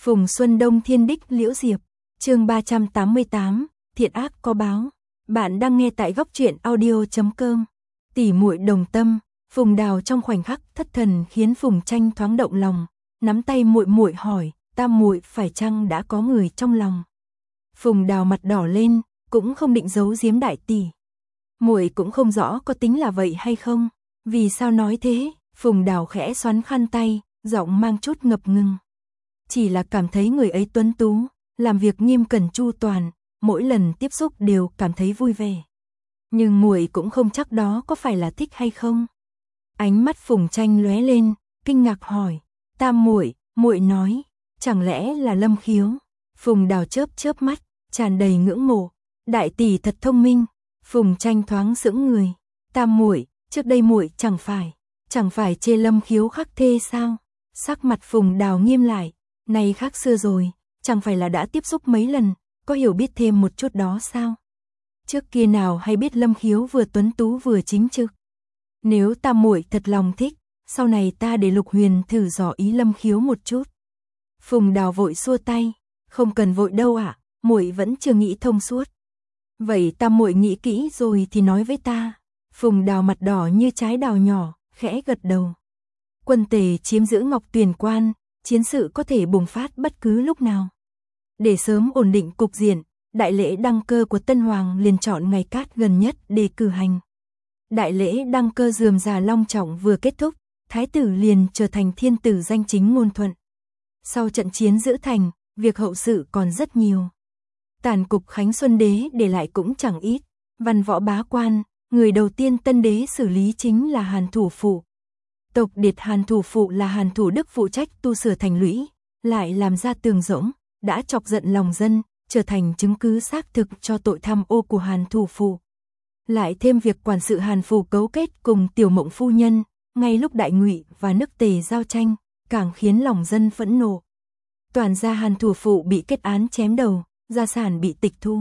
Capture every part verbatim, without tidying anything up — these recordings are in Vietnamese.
Phùng Xuân Đông Thiên Đích Liễu Diệp, chương ba trăm tám mươi tám, thiện ác có báo. Bạn đang nghe tại góc truyện audio chấm com. Tỉ muội đồng tâm, Phùng Đào trong khoảnh khắc thất thần khiến Phùng Tranh thoáng động lòng, nắm tay muội muội hỏi, tam muội phải chăng đã có người trong lòng? Phùng Đào mặt đỏ lên, cũng không định giấu giếm đại tỷ. Muội cũng không rõ có tính là vậy hay không, vì sao nói thế? Phùng Đào khẽ xoắn khăn tay, giọng mang chút ngập ngừng. Chỉ là cảm thấy người ấy tuấn tú, làm việc nghiêm cẩn chu toàn, mỗi lần tiếp xúc đều cảm thấy vui vẻ. Nhưng muội cũng không chắc đó có phải là thích hay không. Ánh mắt Phùng Tranh lóe lên, kinh ngạc hỏi, tam muội, muội nói, chẳng lẽ là Lâm Khiếu? Phùng Đào chớp chớp mắt, tràn đầy ngưỡng mộ, đại tỷ thật thông minh. Phùng Tranh thoáng sững người, tam muội, trước đây muội chẳng phải, chẳng phải chê Lâm Khiếu khắc thê sao? Sắc mặt Phùng Đào nghiêm lại, này khác xưa rồi, chẳng phải là đã tiếp xúc mấy lần, có hiểu biết thêm một chút đó sao? Trước kia nào hay biết Lâm Khiếu vừa tuấn tú vừa chính trực. Nếu tam muội thật lòng thích, sau này ta để Lục Huyền thử dò ý Lâm Khiếu một chút. Phùng Đào vội xua tay, không cần vội đâu ạ, à, muội vẫn chưa nghĩ thông suốt. Vậy tam muội nghĩ kỹ rồi thì nói với ta. Phùng Đào mặt đỏ như trái đào nhỏ, khẽ gật đầu. Quân Tề chiếm giữ Ngọc Tuyền Quan, chiến sự có thể bùng phát bất cứ lúc nào. Để sớm ổn định cục diện, đại lễ đăng cơ của Tân Hoàng liền chọn ngày cát gần nhất để cử hành. Đại lễ đăng cơ rườm rà long trọng vừa kết thúc, thái tử liền trở thành thiên tử danh chính ngôn thuận. Sau trận chiến giữ thành, việc hậu sự còn rất nhiều. Tàn cục Khánh Xuân Đế để lại cũng chẳng ít, văn võ bá quan, người đầu tiên Tân Đế xử lý chính là Hàn Thủ Phụ. Tộc Điệt Hàn Thủ Phụ là Hàn Thủ Đức phụ trách tu sửa thành lũy, lại làm ra tường rỗng, đã chọc giận lòng dân, trở thành chứng cứ xác thực cho tội tham ô của Hàn Thủ Phụ. Lại thêm việc quản sự Hàn Phủ cấu kết cùng Tiểu Mộng phu nhân, ngay lúc Đại Ngụy và nước Tề giao tranh, càng khiến lòng dân phẫn nộ. Toàn gia Hàn Thủ Phụ bị kết án chém đầu, gia sản bị tịch thu.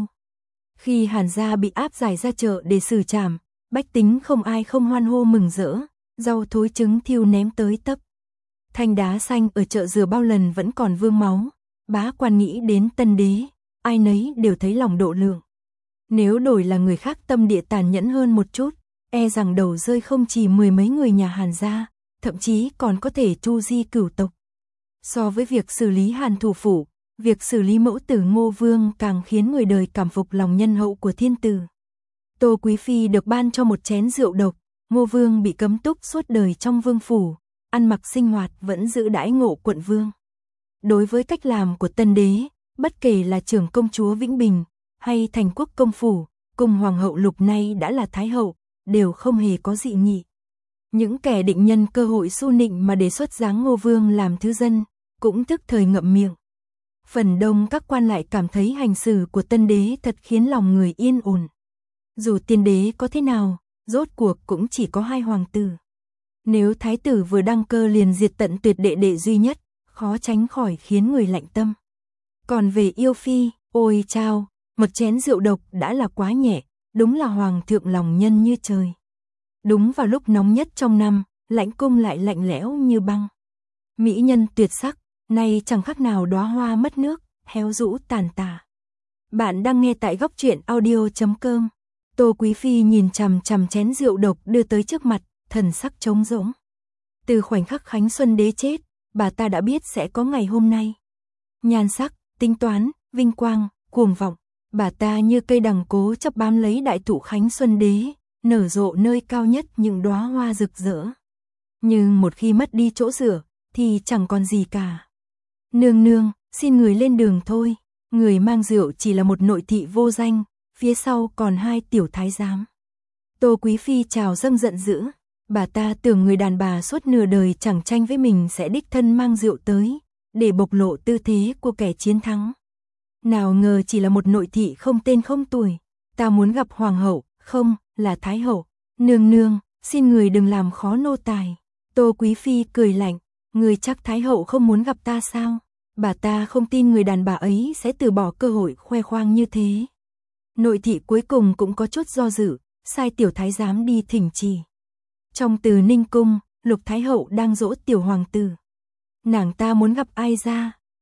Khi Hàn gia bị áp giải ra chợ để xử trảm, bách tính không ai không hoan hô mừng rỡ, rau thối trứng thiêu ném tới tấp. Thanh đá xanh ở chợ Dừa bao lần vẫn còn vương máu, bá quan nghĩ đến Tân Đế, ai nấy đều thấy lòng độ lượng. Nếu đổi là người khác tâm địa tàn nhẫn hơn một chút, e rằng đầu rơi không chỉ mười mấy người nhà Hàn gia, thậm chí còn có thể tru di cửu tộc. So với việc xử lý Hàn Thủ Phủ, việc xử lý mẫu tử Ngô Vương càng khiến người đời cảm phục lòng nhân hậu của thiên tử. Tô Quý Phi được ban cho một chén rượu độc, Ngô Vương bị cấm túc suốt đời trong vương phủ, ăn mặc sinh hoạt vẫn giữ đãi ngộ quận vương. Đối với cách làm của Tân Đế, bất kể là trưởng công chúa Vĩnh Bình hay thành quốc công phủ, cùng hoàng hậu Lục nay đã là thái hậu, đều không hề có dị nghị. Những kẻ định nhân cơ hội su nịnh mà đề xuất giáng Ngô Vương làm thứ dân, cũng tức thời ngậm miệng. Phần đông các quan lại cảm thấy hành xử của Tân Đế thật khiến lòng người yên ổn. Dù tiên đế có thế nào, rốt cuộc cũng chỉ có hai hoàng tử. Nếu thái tử vừa đăng cơ liền diệt tận tuyệt đệ đệ duy nhất, khó tránh khỏi khiến người lạnh tâm. Còn về yêu phi, ôi chao, một chén rượu độc đã là quá nhẹ, đúng là hoàng thượng lòng nhân như trời. Đúng vào lúc nóng nhất trong năm, lãnh cung lại lạnh lẽo như băng. Mỹ nhân tuyệt sắc, nay chẳng khác nào đóa hoa mất nước, héo rũ tàn tả. Bạn đang nghe tại góc truyện audio chấm com. Tô Quý Phi nhìn chằm chằm chén rượu độc đưa tới trước mặt, thần sắc trống rỗng. Từ khoảnh khắc Khánh Xuân Đế chết, bà ta đã biết sẽ có ngày hôm nay. Nhan sắc, tính toán, vinh quang, cuồng vọng, bà ta như cây đằng cố chấp bám lấy đại thụ Khánh Xuân Đế, nở rộ nơi cao nhất những đóa hoa rực rỡ. Nhưng một khi mất đi chỗ dựa, thì chẳng còn gì cả. Nương nương, xin người lên đường thôi. Người mang rượu chỉ là một nội thị vô danh, phía sau còn hai tiểu thái giám. Tô Quý Phi trào dâng giận dữ, bà ta tưởng người đàn bà suốt nửa đời chẳng tranh với mình sẽ đích thân mang rượu tới, để bộc lộ tư thế của kẻ chiến thắng. Nào ngờ chỉ là một nội thị không tên không tuổi. Ta muốn gặp hoàng hậu, không, là thái hậu. Nương nương, xin người đừng làm khó nô tài. Tô Quý Phi cười lạnh, người chắc thái hậu không muốn gặp ta sao? Bà ta không tin người đàn bà ấy sẽ từ bỏ cơ hội khoe khoang như thế. Nội thị cuối cùng cũng có chút do dự, sai tiểu thái giám đi thỉnh chỉ. Trong Từ Ninh cung, Lục thái hậu đang dỗ tiểu hoàng tử. Nàng ta muốn gặp ai ra?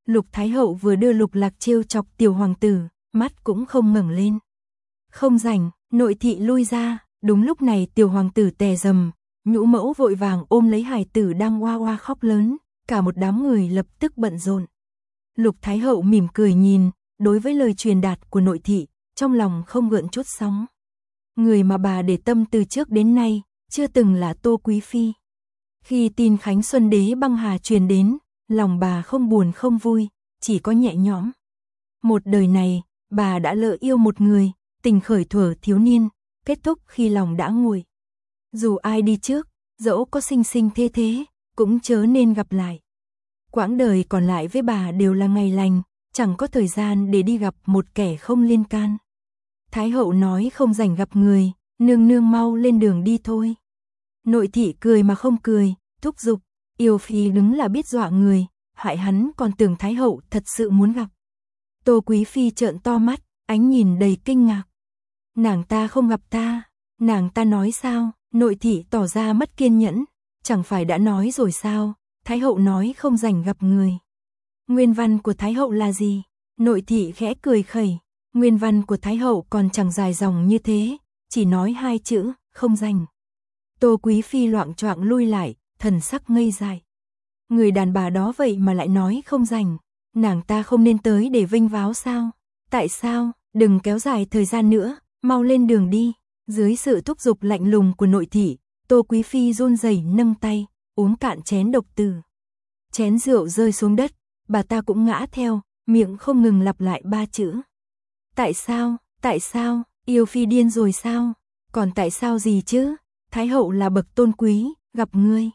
Lục Thái Hậu vừa đưa Lục Lạc trêu chọc tiểu hoàng tử, mắt cũng không ngẩng lên. Không rảnh, nội thị lui ra, đúng lúc này tiểu hoàng tử tè rầm, nhũ mẫu vội vàng ôm lấy hài tử đang oa oa khóc lớn, cả một đám người lập tức bận rộn. Lục Thái Hậu mỉm cười nhìn, đối với lời truyền đạt của nội thị, trong lòng không gợn chút sóng. Người mà bà để tâm từ trước đến nay, chưa từng là Tô Quý Phi. Khi tin Khánh Xuân Đế băng hà truyền đến, lòng bà không buồn không vui, chỉ có nhẹ nhõm. Một đời này, bà đã lỡ yêu một người, tình khởi thuở thiếu niên, kết thúc khi lòng đã nguội. Dù ai đi trước, dẫu có sinh sinh thế thế, cũng chớ nên gặp lại. Quãng đời còn lại với bà đều là ngày lành, chẳng có thời gian để đi gặp một kẻ không liên can. Thái hậu nói không rảnh gặp người, nương nương mau lên đường đi thôi. Nội thị cười mà không cười, thúc giục, yêu phi đứng là biết dọa người, hại hắn còn tưởng Thái hậu thật sự muốn gặp. Tô Quý Phi trợn to mắt, ánh nhìn đầy kinh ngạc. Nàng ta không gặp ta, nàng ta nói sao? Nội thị tỏ ra mất kiên nhẫn, chẳng phải đã nói rồi sao? Thái hậu nói không rảnh gặp người. Nguyên văn của Thái hậu là gì? Nội thị khẽ cười khẩy, nguyên văn của Thái hậu còn chẳng dài dòng như thế, chỉ nói hai chữ, không rảnh. Tô Quý Phi loạng choạng lui lại, thần sắc ngây dại. Người đàn bà đó vậy mà lại nói không rảnh, nàng ta không nên tới để vinh váo sao? Tại sao? Đừng kéo dài thời gian nữa, mau lên đường đi. Dưới sự thúc giục lạnh lùng của nội thị, Tô Quý Phi run rẩy nâng tay, uống cạn chén độc tử. Chén rượu rơi xuống đất, bà ta cũng ngã theo, miệng không ngừng lặp lại ba chữ. Tại sao? Tại sao? Yêu phi điên rồi sao? Còn tại sao gì chứ? Thái hậu là bậc tôn quý, gặp ngươi.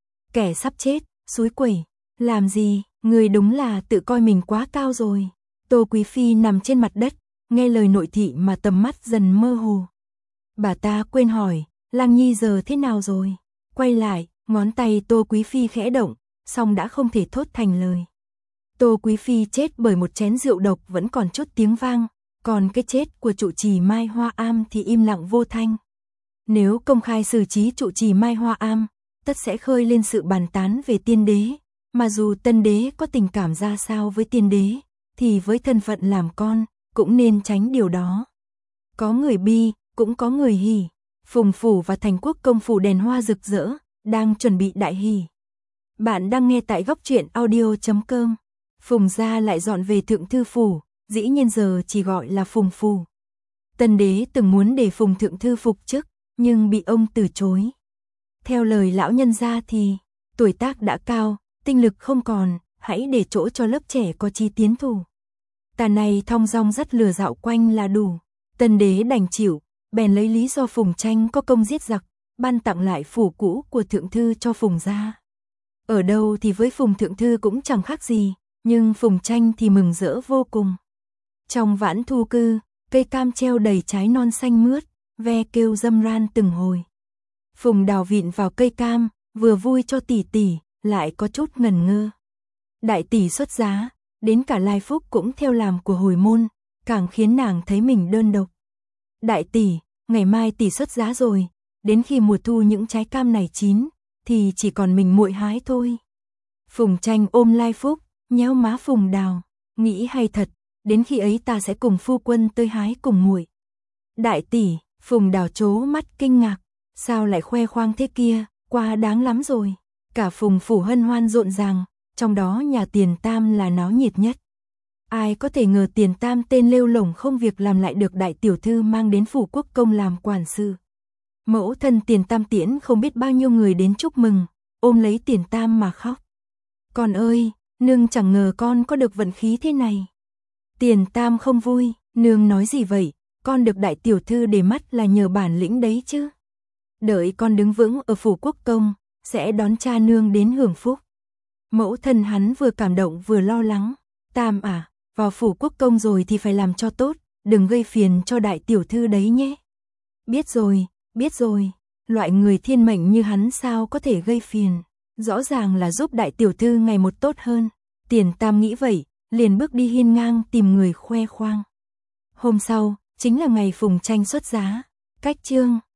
Kẻ sắp chết, xúi quẩy. Làm gì? Ngươi đúng là tự coi mình quá cao rồi. Tô Quý Phi nằm trên mặt đất, nghe lời nội thị mà tầm mắt dần mơ hồ. Bà ta quên hỏi, Lang Nhi giờ thế nào rồi? Quay lại, ngón tay Tô Quý Phi khẽ động, song đã không thể thốt thành lời. Tô Quý Phi chết bởi một chén rượu độc vẫn còn chút tiếng vang, còn cái chết của trụ trì Mai Hoa Am thì im lặng vô thanh. Nếu công khai xử trí trụ trì Mai Hoa Am, tất sẽ khơi lên sự bàn tán về tiên đế, mà dù tân đế có tình cảm ra sao với tiên đế, thì với thân phận làm con, cũng nên tránh điều đó. Có người bi, cũng có người hỉ. Phùng phủ và Thành Quốc công phủ đèn hoa rực rỡ, đang chuẩn bị đại hỉ. Bạn đang nghe tại góc truyện audio chấm com. Phùng gia lại dọn về Thượng Thư phủ, dĩ nhiên giờ chỉ gọi là Phùng phủ. Tân đế từng muốn để Phùng Thượng Thư phục chức, nhưng bị ông từ chối. Theo lời lão nhân gia thì, tuổi tác đã cao, tinh lực không còn, hãy để chỗ cho lớp trẻ có chi tiến thủ. Tà này thong dong dắt lừa dạo quanh là đủ. Tân đế đành chịu, bèn lấy lý do Phùng Tranh có công giết giặc, ban tặng lại phủ cũ của Thượng Thư cho Phùng gia. Ở đâu thì với Phùng Thượng Thư cũng chẳng khác gì, nhưng Phùng Tranh thì mừng rỡ vô cùng. Trong vãn thu cư, cây cam treo đầy trái non xanh mướt, ve kêu râm ran từng hồi. Phùng Đào vịn vào cây cam, vừa vui cho tỷ tỷ, lại có chút ngần ngơ. Đại tỷ xuất giá, đến cả Lai Phúc cũng theo làm của hồi môn, càng khiến nàng thấy mình đơn độc. Đại tỷ, ngày mai tỷ xuất giá rồi, đến khi mùa thu những trái cam này chín, thì chỉ còn mình muội hái thôi. Phùng Tranh ôm Lai Phúc, nhéo má Phùng Đào, nghĩ hay thật, đến khi ấy ta sẽ cùng phu quân tới hái cùng muội. Đại tỷ, Phùng Đào trố mắt kinh ngạc, sao lại khoe khoang thế kia, quá đáng lắm rồi. Cả Phùng phủ hân hoan rộn ràng, trong đó nhà Tiền Tam là náo nhiệt nhất. Ai có thể ngờ Tiền Tam tên lêu lổng không việc làm lại được đại tiểu thư mang đến phủ quốc công làm quản sự. Mẫu thân Tiền Tam tiễn không biết bao nhiêu người đến chúc mừng, ôm lấy Tiền Tam mà khóc. Con ơi, nương chẳng ngờ con có được vận khí thế này. Tiền Tam không vui, nương nói gì vậy, con được đại tiểu thư để mắt là nhờ bản lĩnh đấy chứ. Đợi con đứng vững ở phủ quốc công, sẽ đón cha nương đến hưởng phúc. Mẫu thân hắn vừa cảm động vừa lo lắng. Tam à, vào phủ quốc công rồi thì phải làm cho tốt, đừng gây phiền cho đại tiểu thư đấy nhé. Biết rồi, biết rồi, loại người thiên mệnh như hắn sao có thể gây phiền, rõ ràng là giúp đại tiểu thư ngày một tốt hơn. Tiền Tam nghĩ vậy, liền bước đi hiên ngang tìm người khoe khoang. Hôm sau, chính là ngày Phùng Tranh xuất giá, cách chương